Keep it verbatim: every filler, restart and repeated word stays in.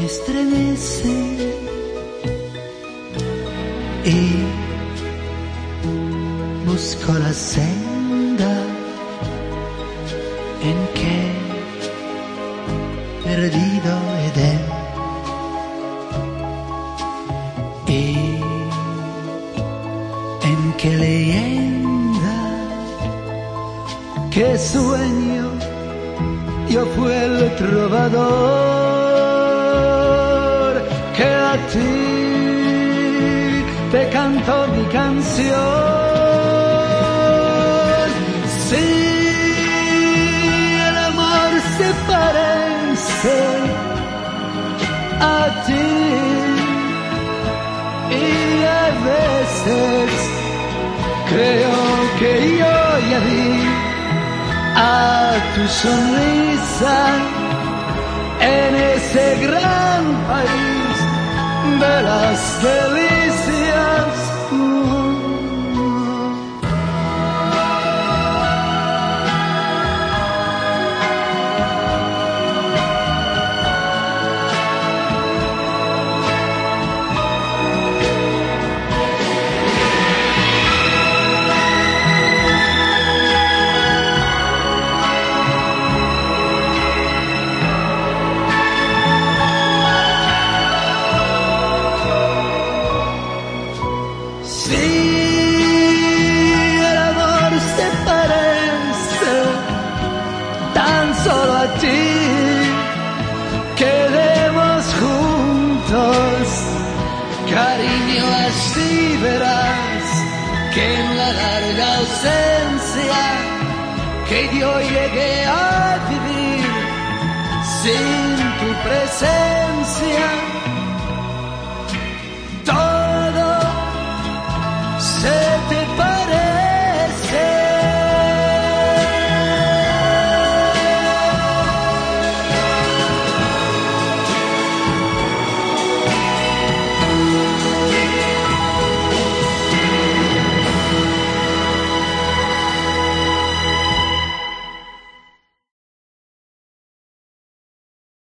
estremece y busco la senda en que perdido Edén y en qué leyenda, qué sueño yo fui el trovador que a ti te canto mi canción. Sí, el amor se parece a ti y a veces creo que yo ya vi a tu sonrisa en ese gran país de las delicias. Sí, el amor se parece tan solo a ti. Quedemos juntos, cariño, así verás que en la larga ausencia que yo llegué a vivir sin tu presencia